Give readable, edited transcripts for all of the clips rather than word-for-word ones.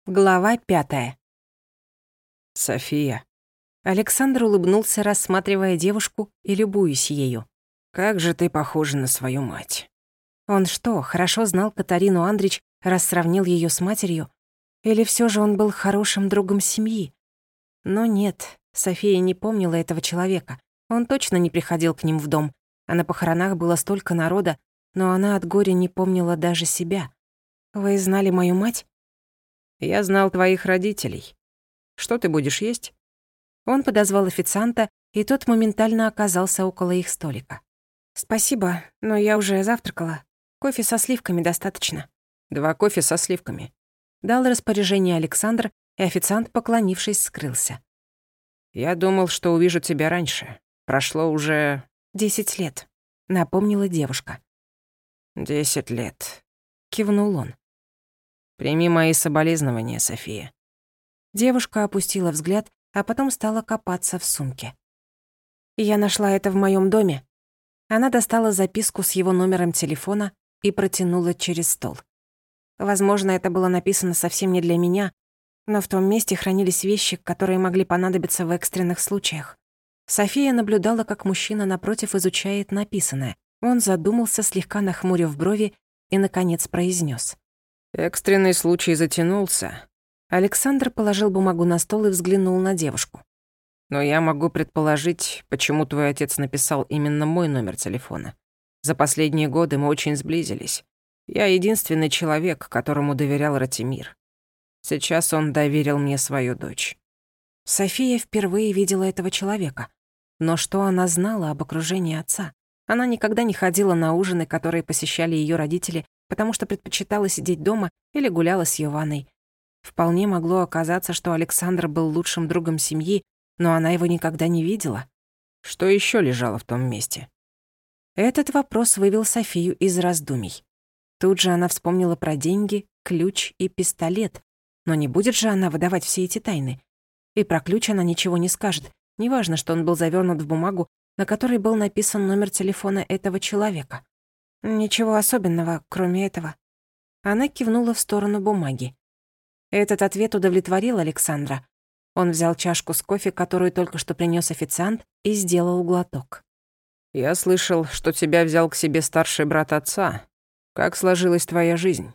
Глава 5. «София, Александр улыбнулся, рассматривая девушку и любуясь ею. как же ты похожа на свою мать». Он что, хорошо знал Катарину Андрич, раз сравнил её с матерью? Или всё же он был хорошим другом семьи? Но нет, София не помнила этого человека. Он точно не приходил к ним в дом, а на похоронах было столько народа, но она от горя не помнила даже себя. «Вы знали мою мать?» Я знал твоих родителей. Что ты будешь есть? Он подозвал официанта, и тот моментально оказался около их столика. «Спасибо, но я уже завтракала. Кофе со сливками достаточно». 2 кофе со сливками. Дал распоряжение Александр, и официант, поклонившись, скрылся. Я думал, что увижу тебя раньше. Прошло уже 10 лет», — напомнила девушка. 10 лет. Кивнул он. Прими мои соболезнования, София. Девушка опустила взгляд, а потом стала копаться в сумке. «Я нашла это в моём доме». Она достала записку с его номером телефона и протянула через стол. Возможно, это было написано совсем не для меня, но в том месте хранились вещи, которые могли понадобиться в экстренных случаях. София наблюдала, как мужчина напротив изучает написанное. Он задумался, слегка нахмурив брови, и, наконец, произнёс: Экстренный случай затянулся, Александр положил бумагу на стол и взглянул на девушку. но я могу предположить, почему твой отец написал именно мой номер телефона. За последние годы мы очень сблизились. Я единственный человек, которому доверял Ратимир. Сейчас он доверил мне свою дочь. София впервые видела этого человека. Но что она знала об окружении отца? Она никогда не ходила на ужины, которые посещали её родители, потому что предпочитала сидеть дома или гуляла с Йованной. Вполне могло оказаться, что Александр был лучшим другом семьи, но она его никогда не видела. Что еще лежало в том месте? Этот вопрос вывел Софию из раздумий. Тут же она вспомнила про деньги, ключ и пистолет. Но не будет же она выдавать все эти тайны. И про ключ она ничего не скажет. Неважно, что он был завёрнут в бумагу, на которой был написан номер телефона этого человека. Ничего особенного, кроме этого. Она кивнула в сторону бумаги. Этот ответ удовлетворил Александра. Он взял чашку с кофе, которую только что принёс официант, и сделал глоток. Я слышал, что тебя взял к себе старший брат отца. Как сложилась твоя жизнь?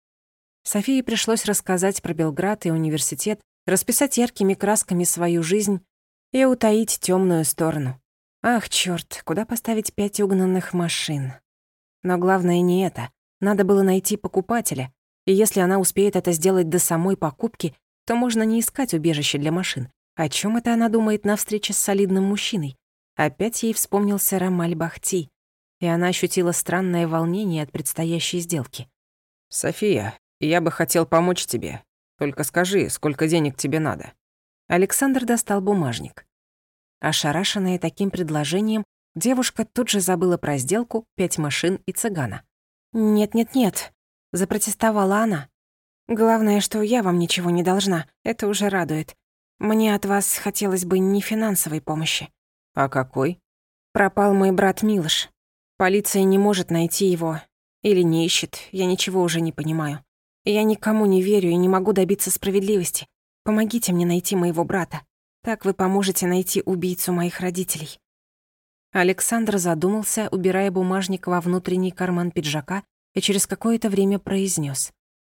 Софии пришлось рассказать про Белград и университет, расписать яркими красками свою жизнь и утаить тёмную сторону. Ах, чёрт, куда поставить 5 угнанных машин? Но главное не это. Надо было найти покупателя, и если она успеет это сделать до самой покупки, то можно не искать убежище для машин. О чём это она думает на встрече с солидным мужчиной? Опять ей вспомнился Рамаль Бахти, и она ощутила странное волнение от предстоящей сделки. София, я бы хотел помочь тебе. Только скажи, сколько денег тебе надо. Александр достал бумажник. Ошарашенная таким предложением, девушка тут же забыла про сделку, 5 машин и цыгана. «Нет-нет-нет», — запротестовала она. «Главное, что я вам ничего не должна, это уже радует. Мне от вас хотелось бы не финансовой помощи». А какой? Пропал мой брат Милош. Полиция не может найти его. Или не ищет, я ничего уже не понимаю. Я никому не верю и не могу добиться справедливости. Помогите мне найти моего брата. Так вы поможете найти убийцу моих родителей». Александр задумался, убирая бумажник во внутренний карман пиджака, и через какое-то время произнёс: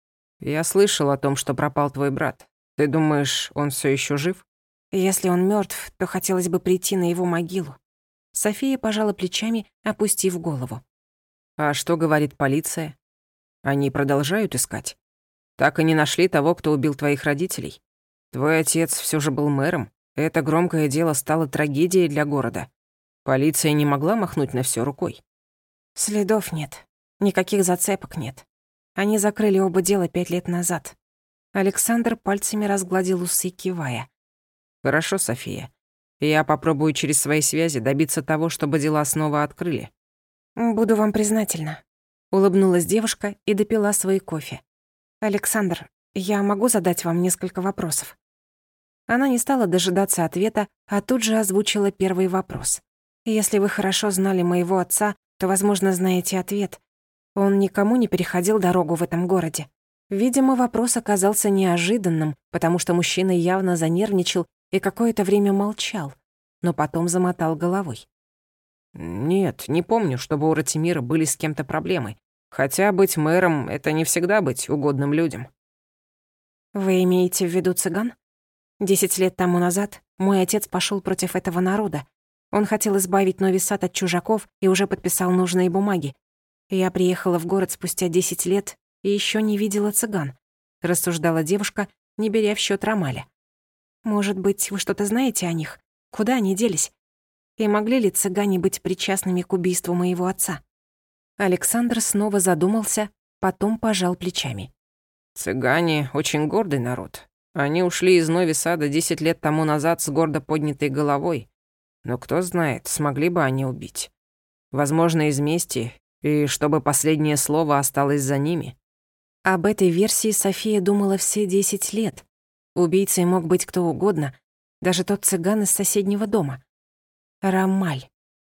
Я слышал о том, что пропал твой брат. Ты думаешь, он всё ещё жив? «Если он мёртв, то хотелось бы прийти на его могилу». София пожала плечами, опустив голову. А что говорит полиция? Они продолжают искать? Так и не нашли того, кто убил твоих родителей? Твой отец всё же был мэром. Это громкое дело стало трагедией для города. Полиция не могла махнуть на всё рукой. Следов нет. Никаких зацепок нет. Они закрыли оба дела 5 лет назад. Александр пальцами разгладил усы, кивая. Хорошо, София. Я попробую через свои связи добиться того, чтобы дела снова открыли. «Буду вам признательна», — улыбнулась девушка и допила свой кофе. «Александр, я могу задать вам несколько вопросов?» Она не стала дожидаться ответа, а тут же озвучила первый вопрос. «Если вы хорошо знали моего отца, то, возможно, знаете ответ. Он никому не переходил дорогу в этом городе. Видимо, вопрос оказался неожиданным, потому что мужчина явно занервничал и какое-то время молчал, но потом замотал головой. «Нет, не помню, чтобы у Ратимира были с кем-то проблемы. Хотя быть мэром — это не всегда быть угодным людям». Вы имеете в виду цыган? 10 лет тому назад мой отец пошел против этого народа. Он хотел избавить Нови Сад от чужаков и уже подписал нужные бумаги. Я приехала в город спустя 10 лет и еще не видела цыган, рассуждала девушка, не беря в счет Ромаля. Может быть, вы что-то знаете о них? Куда они делись? И могли ли цыгане быть причастными к убийству моего отца? Александр снова задумался, потом пожал плечами. «Цыгане — очень гордый народ. Они ушли из Нови Сада 10 лет тому назад с гордо поднятой головой. Но кто знает, смогли бы они убить. Возможно, из мести, и чтобы последнее слово осталось за ними». Об этой версии София думала все 10 лет. Убийцей мог быть кто угодно, даже тот цыган из соседнего дома. Ромаль.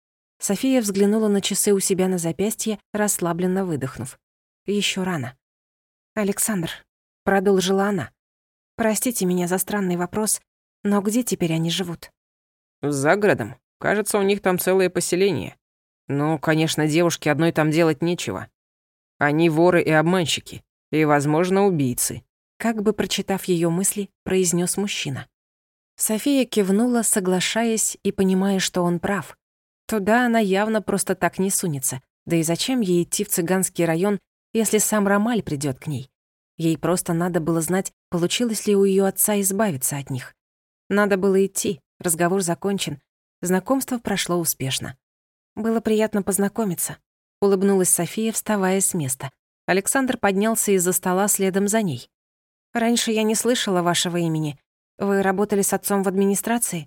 София взглянула на часы у себя на запястье, расслабленно выдохнув. Еще рано. «Александр», — продолжила она, — «простите меня за странный вопрос, но где теперь они живут?» «За городом. Кажется, у них там целое поселение. Ну, конечно, девушке одной там делать нечего. Они воры и обманщики, и, возможно, убийцы». Как бы прочитав ее мысли, произнес мужчина. София кивнула, соглашаясь и понимая, что он прав. Туда она явно просто так не сунется. Да и зачем ей идти в цыганский район, если сам Ромаль придёт к ней? Ей просто надо было знать, получилось ли у её отца избавиться от них. Надо было идти, разговор закончен, знакомство прошло успешно. Было приятно познакомиться. Улыбнулась София, вставая с места. Александр поднялся из-за стола следом за ней. «Раньше я не слышала вашего имени. Вы работали с отцом в администрации?»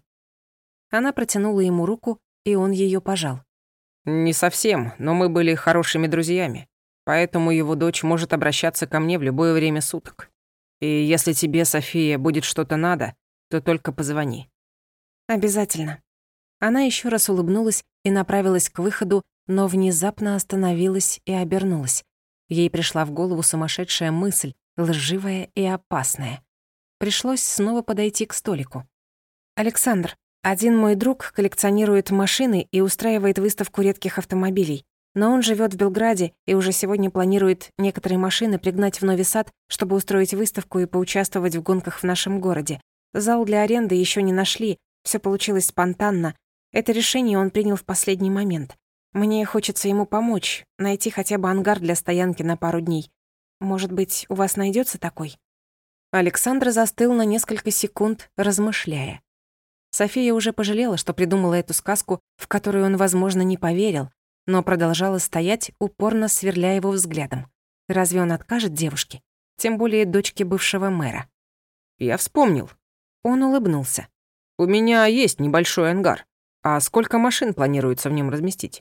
Она протянула ему руку, и он её пожал. «Не совсем, но мы были хорошими друзьями. Поэтому его дочь может обращаться ко мне в любое время суток. И если тебе, София, будет что-то надо, то только позвони». «Обязательно». Она еще раз улыбнулась и направилась к выходу, но внезапно остановилась и обернулась. Ей пришла в голову сумасшедшая мысль, лживая и опасная. Пришлось снова подойти к столику. «Александр, один мой друг коллекционирует машины и устраивает выставку редких автомобилей. Но он живет в Белграде и уже сегодня планирует некоторые машины пригнать в Нови Сад, чтобы устроить выставку и поучаствовать в гонках в нашем городе. Зал для аренды еще не нашли, все получилось спонтанно. Это решение он принял в последний момент. Мне хочется ему помочь, найти хотя бы ангар для стоянки на пару дней. Может быть, у вас найдется такой?» Александр застыл на несколько секунд, размышляя. София уже пожалела, что придумала эту сказку, в которую он, возможно, не поверил, но продолжала стоять, упорно сверля его взглядом. Разве он откажет девушке? Тем более дочке бывшего мэра. «Я вспомнил. Он улыбнулся. У меня есть небольшой ангар. А сколько машин планируется в нем разместить?»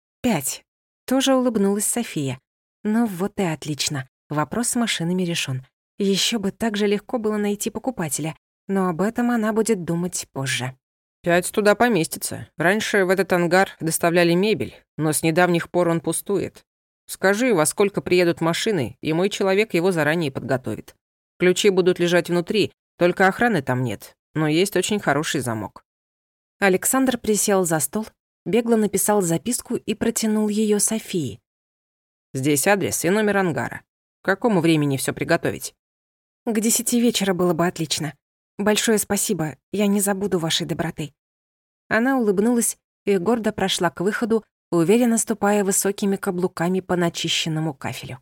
5. Тоже улыбнулась София. Ну вот и отлично. Вопрос с машинами решен. Еще бы так же легко было найти покупателя, но об этом она будет думать позже. 5 туда поместится. Раньше в этот ангар доставляли мебель, но с недавних пор он пустует. Скажи, во сколько приедут машины, и мой человек его заранее подготовит. Ключи будут лежать внутри, только охраны там нет, но есть очень хороший замок». Александр присел за стол, бегло написал записку и протянул ее Софии. «Здесь адрес и номер ангара. К какому времени все приготовить?» «К 10 вечера было бы отлично. Большое спасибо, я не забуду вашей доброты». Она улыбнулась и гордо прошла к выходу, уверенно ступая высокими каблуками по начищенному кафелю.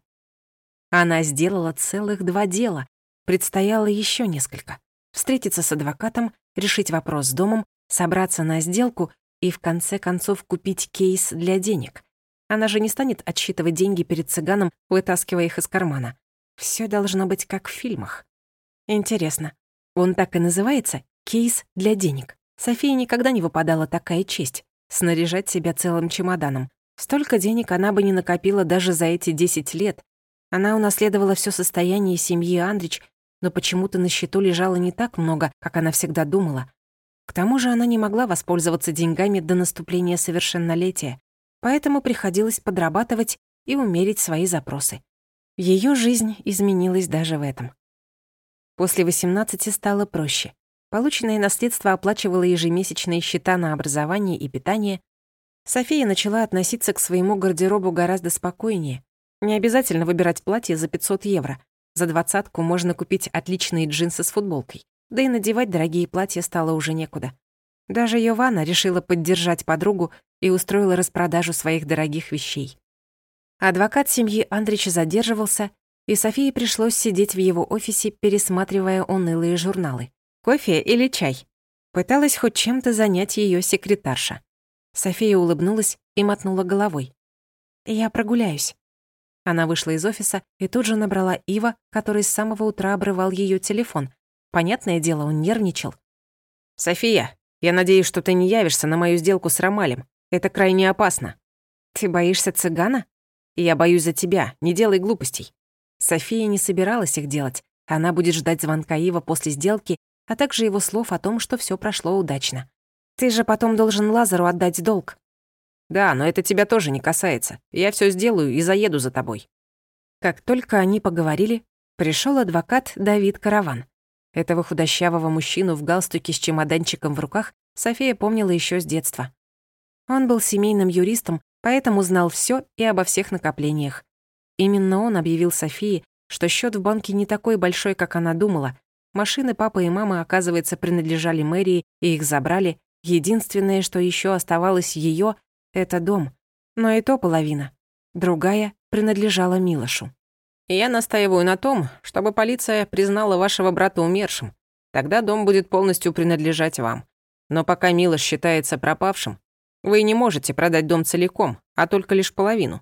Она сделала целых 2 дела, предстояло еще несколько. Встретиться с адвокатом, решить вопрос с домом, собраться на сделку и в конце концов купить кейс для денег. Она же не станет отсчитывать деньги перед цыганом, вытаскивая их из кармана. Все должно быть как в фильмах. Интересно, он так и называется «кейс для денег»? Софии никогда не выпадала такая честь — снаряжать себя целым чемоданом. Столько денег она бы не накопила даже за эти 10 лет. Она унаследовала все состояние семьи Андрич, но почему-то на счету лежало не так много, как она всегда думала. К тому же она не могла воспользоваться деньгами до наступления совершеннолетия, поэтому приходилось подрабатывать и умерить свои запросы. Ее жизнь изменилась даже в этом. После 18 стало проще. Полученное наследство оплачивало ежемесячные счета на образование и питание. София начала относиться к своему гардеробу гораздо спокойнее. Не обязательно выбирать платье за 500 евро. За 20 можно купить отличные джинсы с футболкой. Да и надевать дорогие платья стало уже некуда. Даже Йована решила поддержать подругу и устроила распродажу своих дорогих вещей. Адвокат семьи Андрича задерживался, и Софии пришлось сидеть в его офисе, пересматривая унылые журналы. Кофе или чай? Пыталась хоть чем-то занять ее секретарша. София улыбнулась и мотнула головой. «Я прогуляюсь». Она вышла из офиса и тут же набрала Ива, который с самого утра обрывал ее телефон. Понятное дело, он нервничал. «София, я надеюсь, что ты не явишься на мою сделку с Ромалем. Это крайне опасно». «Ты боишься цыгана?» «Я боюсь за тебя, не делай глупостей». София не собиралась их делать. Она будет ждать звонка Ива после сделки, а также его слов о том, что все прошло удачно. «Ты же потом должен Лазару отдать долг». «Да, но это тебя тоже не касается. Я все сделаю и заеду за тобой». Как только они поговорили, пришел адвокат Давид Караван. Этого худощавого мужчину в галстуке с чемоданчиком в руках София помнила еще с детства. Он был семейным юристом, поэтому знал все и обо всех накоплениях. Именно он объявил Софии, что счет в банке не такой большой, как она думала. Машины папы и мамы, оказывается, принадлежали мэрии, и их забрали. Единственное, что еще оставалось ее, это дом. Но и то половина. Другая принадлежала Милошу. «Я настаиваю на том, чтобы полиция признала вашего брата умершим. Тогда дом будет полностью принадлежать вам. Но пока Милош считается пропавшим, вы не можете продать дом целиком, а только лишь половину».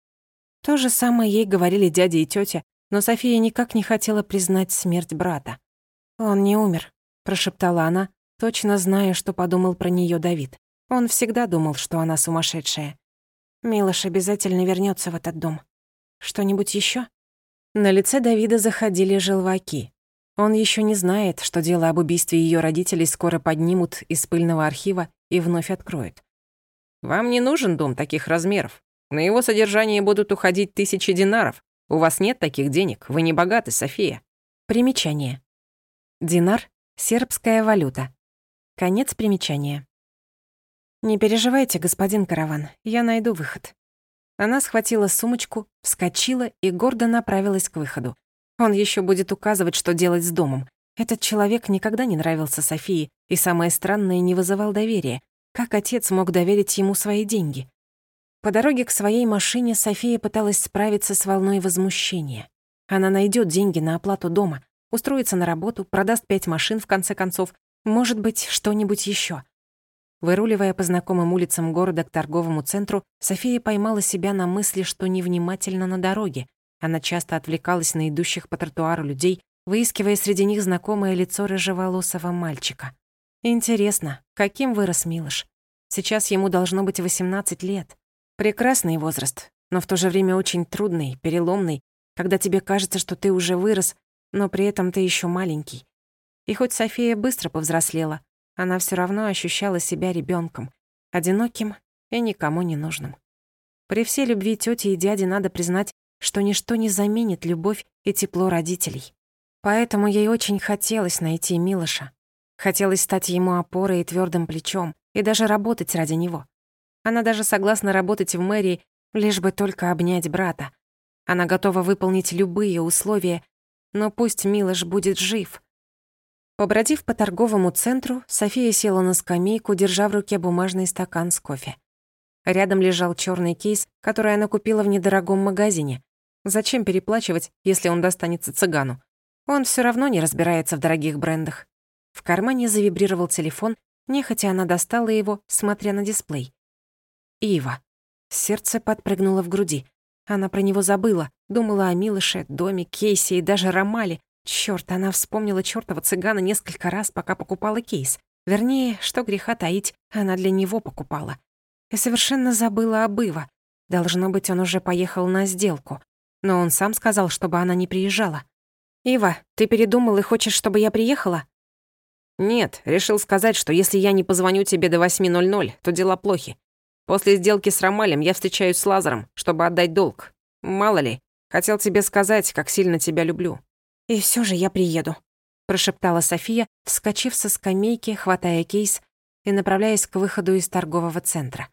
То же самое ей говорили дядя и тетя, но София никак не хотела признать смерть брата. «Он не умер», — прошептала она, точно зная, что подумал про нее Давид. Он всегда думал, что она сумасшедшая. «Милош обязательно вернется в этот дом. Что-нибудь еще? На лице Давида заходили желваки. Он еще не знает, что дело об убийстве ее родителей скоро поднимут из пыльного архива и вновь откроют. «Вам не нужен дом таких размеров. На его содержание будут уходить 1000 динаров. У вас нет таких денег, вы не богаты, София». Примечание. Динар — сербская валюта. Конец примечания. «Не переживайте, господин Караван, я найду выход». Она схватила сумочку, вскочила и гордо направилась к выходу. Он еще будет указывать, что делать с домом. Этот человек никогда не нравился Софии и, самое странное, не вызывал доверия. Как отец мог доверить ему свои деньги? По дороге к своей машине София пыталась справиться с волной возмущения. Она найдет деньги на оплату дома, устроится на работу, продаст 5 машин в конце концов, может быть, что-нибудь еще. Выруливая по знакомым улицам города к торговому центру, София поймала себя на мысли, что невнимательна на дороге. Она часто отвлекалась на идущих по тротуару людей, выискивая среди них знакомое лицо рыжеволосого мальчика. Интересно, каким вырос Милош? Сейчас ему должно быть 18 лет. Прекрасный возраст, но в то же время очень трудный, переломный, когда тебе кажется, что ты уже вырос, но при этом ты еще маленький. И хоть София быстро повзрослела, она все равно ощущала себя ребенком, одиноким и никому не нужным. При всей любви тети и дяди надо признать, что ничто не заменит любовь и тепло родителей. Поэтому ей очень хотелось найти Милоша. Хотелось стать ему опорой и твердым плечом, и даже работать ради него. Она даже согласна работать в мэрии, лишь бы только обнять брата. Она готова выполнить любые условия, но пусть Милош будет жив. Побродив по торговому центру, София села на скамейку, держа в руке бумажный стакан с кофе. Рядом лежал черный кейс, который она купила в недорогом магазине. Зачем переплачивать, если он достанется цыгану? Он все равно не разбирается в дорогих брендах. В кармане завибрировал телефон, нехотя она достала его, смотря на дисплей. Ива. Сердце подпрыгнуло в груди. Она про него забыла, думала о Милоше, доме, кейсе и даже Ромале. Чёрт, она вспомнила чёртова цыгана несколько раз, пока покупала кейс. Вернее, что греха таить, она для него покупала. И совершенно забыла об Ива. Должно быть, он уже поехал на сделку. Но он сам сказал, чтобы она не приезжала. «Ива, ты передумал и хочешь, чтобы я приехала?» «Нет, решил сказать, что если я не позвоню тебе до 8:00, то дела плохи. После сделки с Ромалем я встречаюсь с Лазаром, чтобы отдать долг. Мало ли, Хотел тебе сказать, как сильно тебя люблю». «И все же я приеду», — прошептала София, вскочив со скамейки, хватая кейс и направляясь к выходу из торгового центра.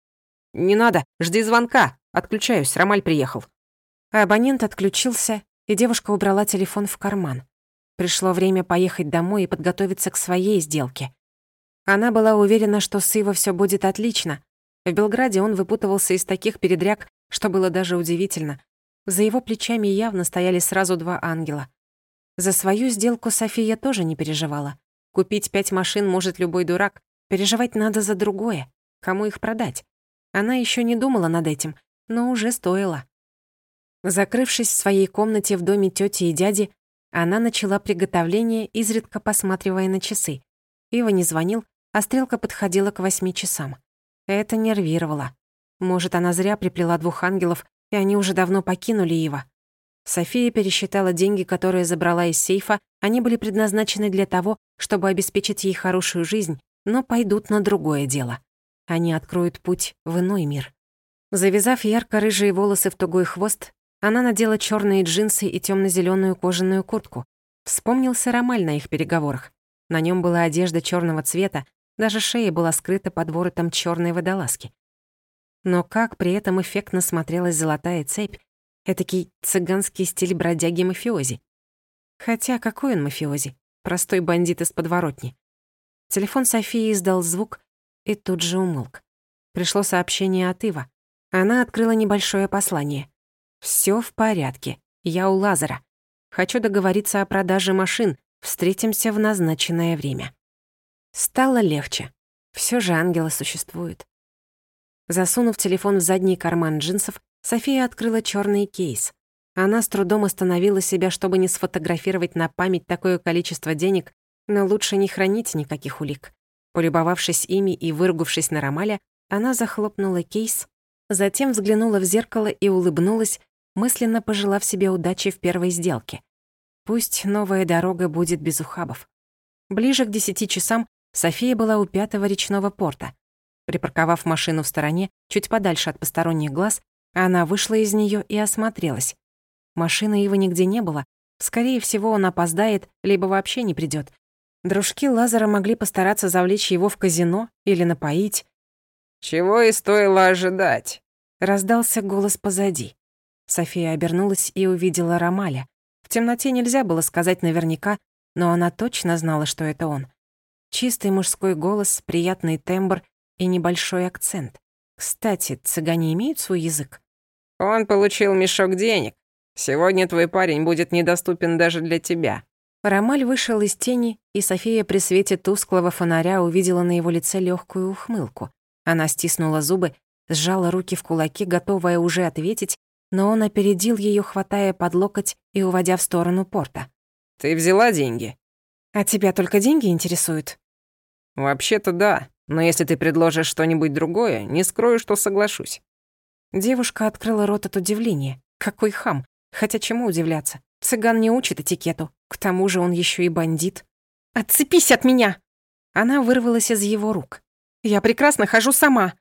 «Не надо, жди звонка. Отключаюсь, Ромаль приехал». Абонент отключился, и девушка убрала телефон в карман. Пришло время поехать домой и подготовиться к своей сделке. Она была уверена, что с Иво всё будет отлично. В Белграде он выпутывался из таких передряг, что было даже удивительно. За его плечами явно стояли сразу 2 ангела. За свою сделку София тоже не переживала. Купить 5 машин может любой дурак. Переживать надо за другое. Кому их продать? Она ещё не думала над этим, но уже стоило. Закрывшись в своей комнате в доме тёти и дяди, она начала приготовление, изредка посматривая на часы. Ива не звонил, а стрелка подходила к 8 часам. Это нервировало. Может, она зря приплела 2 ангелов, и они уже давно покинули Ива. София пересчитала деньги, которые забрала из сейфа. Они были предназначены для того, чтобы обеспечить ей хорошую жизнь, но пойдут на другое дело. Они откроют путь в иной мир. Завязав ярко-рыжие волосы в тугой хвост, она надела чёрные джинсы и тёмно-зелёную кожаную куртку. Вспомнился Ромаль на их переговорах. На нём была одежда чёрного цвета, даже шея была скрыта под воротом чёрной водолазки. Но как при этом эффектно смотрелась золотая цепь, этакий цыганский стиль бродяги-мафиози. Хотя какой он мафиози? Простой бандит из подворотни. Телефон Софии издал звук и тут же умолк. Пришло сообщение от Ива. Она открыла небольшое послание. «Всё в порядке. Я у Лазара. Хочу договориться о продаже машин. Встретимся в назначенное время». Стало легче. Всё же ангелы существуют. Засунув телефон в задний карман джинсов, София открыла чёрный кейс. Она с трудом остановила себя, чтобы не сфотографировать на память такое количество денег, но лучше не хранить никаких улик. Полюбовавшись ими и выругавшись на Ромаля, она захлопнула кейс, затем взглянула в зеркало и улыбнулась, мысленно пожелав себе удачи в первой сделке. Пусть новая дорога будет без ухабов. Ближе к 10 часам София была у 5-го речного порта. Припарковав машину в стороне, чуть подальше от посторонних глаз, она вышла из неё и осмотрелась. Машины его нигде не было. Скорее всего, он опоздает, либо вообще не придёт. Дружки Лазара могли постараться завлечь его в казино или напоить. «Чего и стоило ожидать», — раздался голос позади. София обернулась и увидела Ромаля. В темноте нельзя было сказать наверняка, но она точно знала, что это он. Чистый мужской голос, приятный тембр и небольшой акцент. Кстати, цыгане имеют свой язык? «Он получил мешок денег. Сегодня твой парень будет недоступен даже для тебя». Ромаль вышел из тени, и София при свете тусклого фонаря увидела на его лице легкую ухмылку. Она стиснула зубы, сжала руки в кулаки, готовая уже ответить, но он опередил ее, хватая под локоть и уводя в сторону порта. «Ты взяла деньги?» «А тебя только деньги интересуют?» «Вообще-то да, но если ты предложишь что-нибудь другое, не скрою, что соглашусь». Девушка открыла рот от удивления. Какой хам! Хотя чему удивляться? Цыган не учит этикету. К тому же он еще и бандит. «Отцепись от меня!» Она вырвалась из его рук. «Я прекрасно хожу сама!»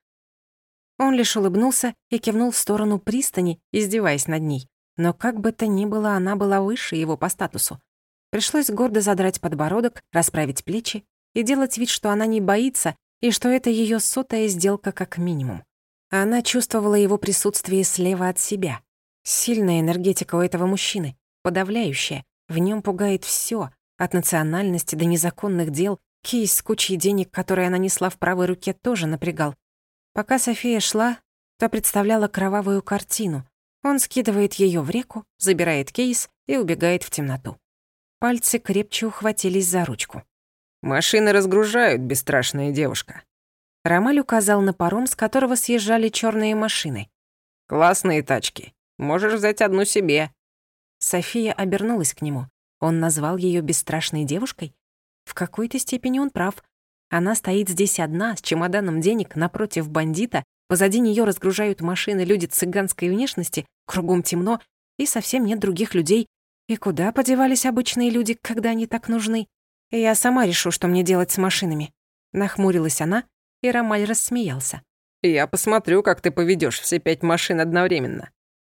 Он лишь улыбнулся и кивнул в сторону пристани, издеваясь над ней. Но как бы то ни было, она была выше его по статусу. Пришлось гордо задрать подбородок, расправить плечи и делать вид, что она не боится и что это её 100-я сделка как минимум. Она чувствовала его присутствие слева от себя. Сильная энергетика у этого мужчины, подавляющая. В нём пугает всё, от национальности до незаконных дел. Кейс с кучей денег, которые она несла в правой руке, тоже напрягал. Пока София шла, то представляла кровавую картину. Он скидывает её в реку, забирает кейс и убегает в темноту. Пальцы крепче ухватились за ручку. «Машины разгружают, бесстрашная девушка». Ромаль указал на паром, с которого съезжали чёрные машины. «Классные тачки. Можешь взять одну себе». София обернулась к нему. Он назвал её бесстрашной девушкой? В какой-то степени он прав. Она стоит здесь одна, с чемоданом денег, напротив бандита. Позади неё разгружают машины люди цыганской внешности, кругом темно, и совсем нет других людей. И куда подевались обычные люди, когда они так нужны? Я сама решу, что мне делать с машинами. Нахмурилась она, и Ромаль рассмеялся. «Я посмотрю, как ты поведёшь все 5 машин одновременно.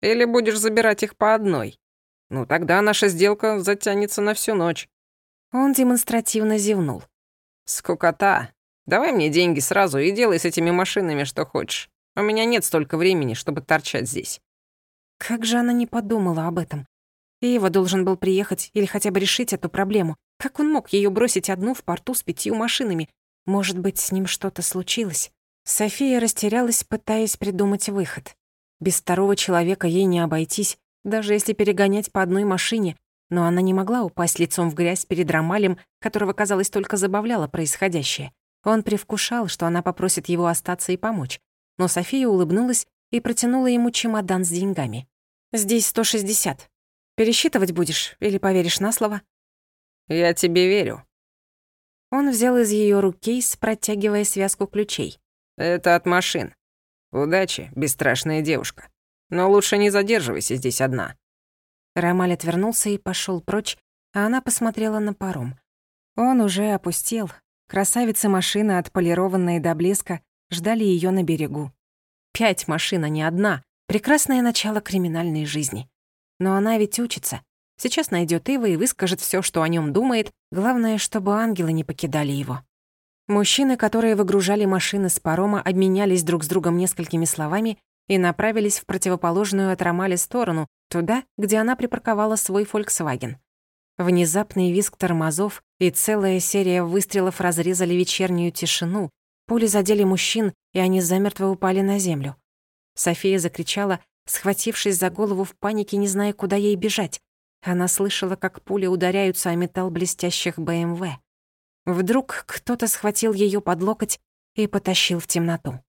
Или будешь забирать их по одной? Ну, тогда наша сделка затянется на всю ночь». Он демонстративно зевнул. «Скукота. Давай мне деньги сразу и делай с этими машинами что хочешь. У меня нет столько времени, чтобы торчать здесь». Как же она не подумала об этом? Ива должен был приехать или хотя бы решить эту проблему. Как он мог ее бросить одну в порту с 5 машинами? Может быть, с ним что-то случилось? София растерялась, пытаясь придумать выход. Без второго человека ей не обойтись, даже если перегонять по одной машине, но она не могла упасть лицом в грязь перед Ромалем, которого, казалось, только забавляло происходящее. Он привкушал, что она попросит его остаться и помочь. Но София улыбнулась и протянула ему чемодан с деньгами. «Здесь 160. Пересчитывать будешь или поверишь на слово?» «Я тебе верю». Он взял из ее рук кейс, протягивая связку ключей. «Это от машин. Удачи, бесстрашная девушка. Но лучше не задерживайся здесь одна». Ромаль отвернулся и пошел прочь, а она посмотрела на паром. Он уже опустел. Красавицы машины, отполированные до блеска, ждали ее на берегу. 5 машин, а не одна. Прекрасное начало криминальной жизни. Но она ведь учится. Сейчас найдет Ива и выскажет все, что о нем думает. Главное, чтобы ангелы не покидали его. Мужчины, которые выгружали машины с парома, обменялись друг с другом несколькими словами и направились в противоположную от Ромали сторону, туда, где она припарковала свой Volkswagen. Внезапный визг тормозов и целая серия выстрелов разрезали вечернюю тишину. Пули задели мужчин, и они замертво упали на землю. София закричала, схватившись за голову в панике, не зная, куда ей бежать. Она слышала, как пули ударяются о металл блестящих БМВ. Вдруг кто-то схватил ее под локоть и потащил в темноту.